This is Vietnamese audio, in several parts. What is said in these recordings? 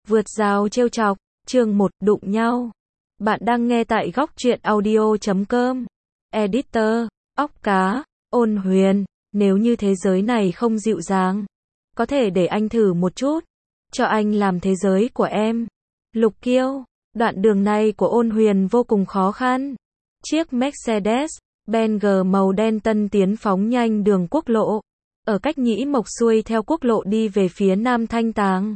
Vượt rào trêu chọc, chương 1, đụng nhau. Bạn đang nghe tại góc truyện audio.com. Editor, óc cá, Ôn Huyền, nếu như thế giới này không dịu dàng, có thể để anh thử một chút, cho anh làm thế giới của em. Lục Kiêu, đoạn đường này của Ôn Huyền vô cùng khó khăn. Chiếc Mercedes-Benz màu đen tân tiến phóng nhanh đường quốc lộ, ở cách Nhĩ Mộc xuôi theo quốc lộ đi về phía Nam Thanh Tàng.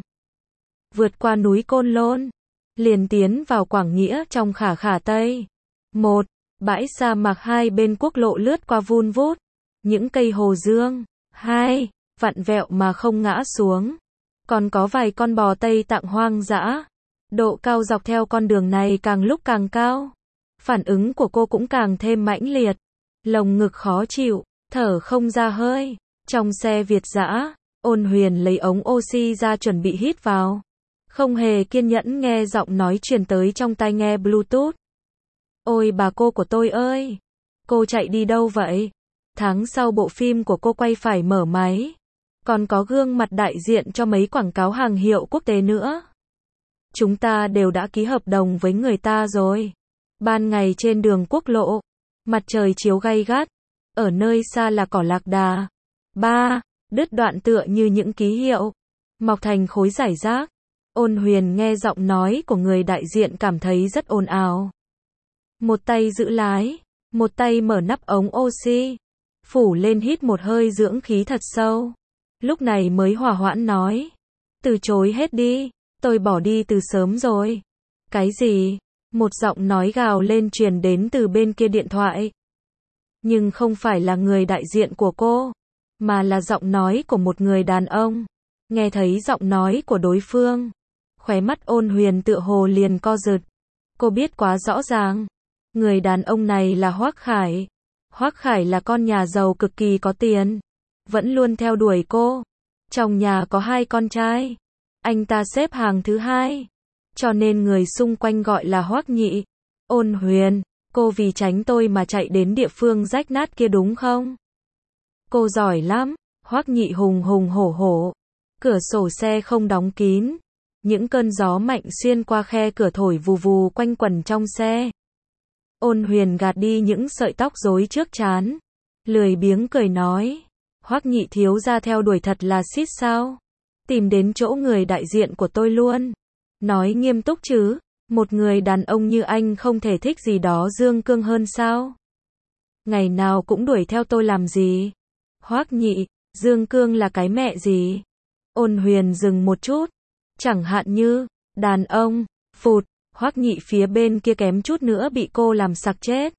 Vượt qua núi Côn Lôn, liền tiến vào Quảng Nghĩa trong khả khả Tây. 1. Bãi sa mạc hai bên quốc lộ lướt qua vun vút, những cây hồ dương. 2. Vặn vẹo mà không ngã xuống. Còn có vài con bò Tây Tạng hoang dã. Độ cao dọc theo con đường này càng lúc càng cao. Phản ứng của cô cũng càng thêm mãnh liệt. Lồng ngực khó chịu, thở không ra hơi. Trong xe Việt dã, Ôn Huyền lấy ống oxy ra chuẩn bị hít vào. Không hề kiên nhẫn nghe giọng nói truyền tới trong tai nghe Bluetooth. Ôi bà cô của tôi ơi! Cô chạy đi đâu vậy? Tháng sau bộ phim của cô quay phải mở máy. Còn có gương mặt đại diện cho mấy quảng cáo hàng hiệu quốc tế nữa. Chúng ta đều đã ký hợp đồng với người ta rồi. Ban ngày trên đường quốc lộ, mặt trời chiếu gay gắt. Ở nơi xa là cỏ lạc đà. 3. Đứt đoạn tựa như những ký hiệu, mọc thành khối rải rác. Ôn Huyền nghe giọng nói của người đại diện cảm thấy rất ồn ào. Một tay giữ lái, một tay mở nắp ống oxy, phủ lên hít một hơi dưỡng khí thật sâu. Lúc này mới hòa hoãn nói. Từ chối hết đi, tôi bỏ đi từ sớm rồi. Cái gì? Một giọng nói gào lên truyền đến từ bên kia điện thoại. Nhưng không phải là người đại diện của cô, mà là giọng nói của một người đàn ông. Nghe thấy giọng nói của đối phương, khóe mắt Ôn Huyền tựa hồ liền co giật. Cô biết quá rõ ràng, người đàn ông này là Hoắc Khải. Hoắc Khải là con nhà giàu cực kỳ có tiền, vẫn luôn theo đuổi cô. Trong nhà có 2 con trai, anh ta xếp hàng thứ 2, cho nên người xung quanh gọi là Hoắc Nhị. Ôn Huyền, cô vì tránh tôi mà chạy đến địa phương rách nát kia đúng không? Cô giỏi lắm. Hoắc Nhị hùng hùng hổ hổ. Cửa sổ xe không đóng kín. Những cơn gió mạnh xuyên qua khe cửa thổi vù vù quanh quẩn trong xe. Ôn Huyền gạt đi những sợi tóc rối trước trán, lười biếng cười nói. Hoắc Nhị thiếu gia theo đuổi thật là xít sao? Tìm đến chỗ người đại diện của tôi luôn. Nói nghiêm túc chứ, một người đàn ông như anh không thể thích gì đó dương cương hơn sao? Ngày nào cũng đuổi theo tôi làm gì? Hoắc Nhị, dương cương là cái mẹ gì? Ôn Huyền dừng một chút. Chẳng hạn như, đàn ông, phụt, Hoắc Nhị phía bên kia kém chút nữa bị cô làm sặc chết.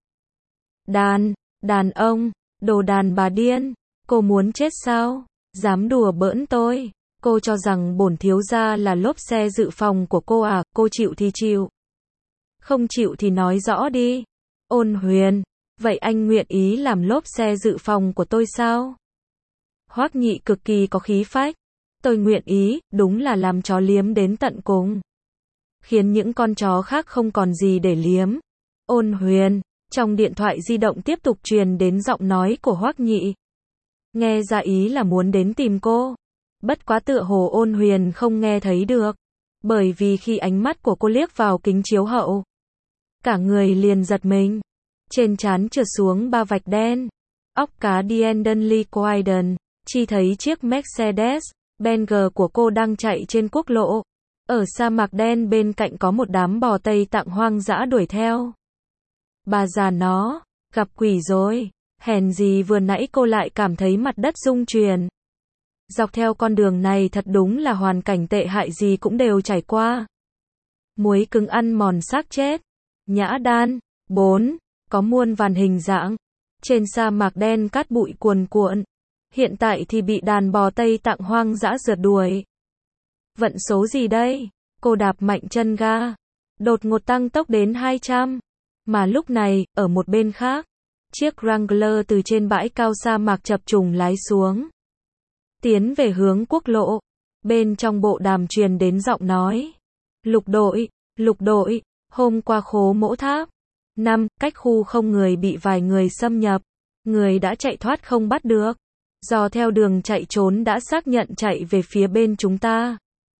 Đàn ông, đồ đàn bà điên, cô muốn chết sao? Dám đùa bỡn tôi, cô cho rằng bổn thiếu gia là lốp xe dự phòng của cô à? Cô chịu thì chịu, không chịu thì nói rõ đi. Ôn Huyền, vậy anh nguyện ý làm lốp xe dự phòng của tôi sao? Hoắc Nhị cực kỳ có khí phách. Tôi nguyện ý, đúng là làm chó liếm đến tận cùng, khiến những con chó khác không còn gì để liếm. Ôn Huyền, trong điện thoại di động tiếp tục truyền đến giọng nói của Hoắc Nhị. Nghe ra ý là muốn đến tìm cô. Bất quá tựa hồ Ôn Huyền không nghe thấy được, bởi vì khi ánh mắt của cô liếc vào kính chiếu hậu, cả người liền giật mình. Trên trán trượt xuống 3 vạch đen. Óc cá Diendenly Quiden, chỉ thấy chiếc Mercedes-Benz của cô đang chạy trên quốc lộ. Ở sa mạc đen bên cạnh có một đám bò Tây Tạng hoang dã đuổi theo. Bà già nó, gặp quỷ rồi. Hèn gì vừa nãy cô lại cảm thấy mặt đất rung chuyển. Dọc theo con đường này thật đúng là hoàn cảnh tệ hại gì cũng đều trải qua. Muối cứng ăn mòn xác chết. Nhã đan. 4. Có muôn vàn hình dạng. Trên sa mạc đen cát bụi cuồn cuộn. Hiện tại thì bị đàn bò Tây Tạng hoang dã rượt đuổi. Vận số gì đây? Cô đạp mạnh chân ga, đột ngột tăng tốc đến 200. Mà lúc này, ở một bên khác, chiếc Wrangler từ trên bãi cao sa mạc chập trùng lái xuống, tiến về hướng quốc lộ. Bên trong bộ đàm truyền đến giọng nói. Lục đội, hôm qua Khố Mỗ Tháp 5, cách khu không người bị vài người xâm nhập. Người đã chạy thoát không bắt được. Dò theo đường chạy trốn đã xác nhận chạy về phía bên chúng ta.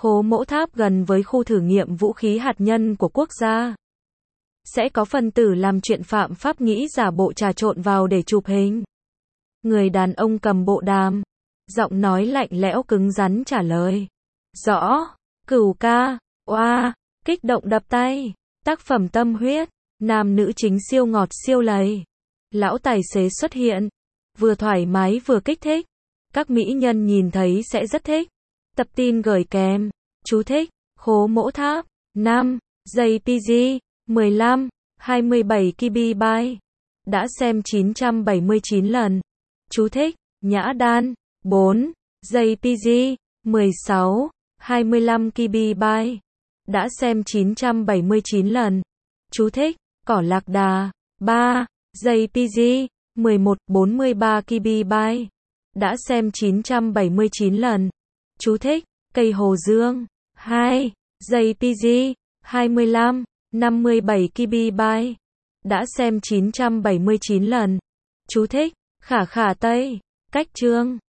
Hố mỗ tháp gần với khu thử nghiệm vũ khí hạt nhân của quốc gia. Sẽ có phần tử làm chuyện phạm pháp nghĩ giả bộ trà trộn vào để chụp hình. Người đàn ông cầm bộ đàm. Giọng nói lạnh lẽo cứng rắn trả lời. Rõ. Cửu ca. Oa. Kích động đập tay. Tác phẩm tâm huyết. Nam nữ chính siêu ngọt siêu lầy. Lão tài xế xuất hiện. Vừa thoải mái vừa kích thích. Các mỹ nhân nhìn thấy sẽ rất thích. Tập tin gửi kèm. Chú thích. Hố mỗ tháp. 5. JPG. 15. 27 KB. Đã xem 979 lần. Chú thích. Nhã đan. 4. JPG. 16. 25 KB. Đã xem 979 lần. Chú thích. Cỏ lạc đà. 3. JPG. 11. 43 KB. Đã xem 979 lần. Chú thích. Cây hồ dương. 2. JPG. 25. 57 KB. Đã xem 979 lần. Chú thích. Khả khả Tây. Cách chương.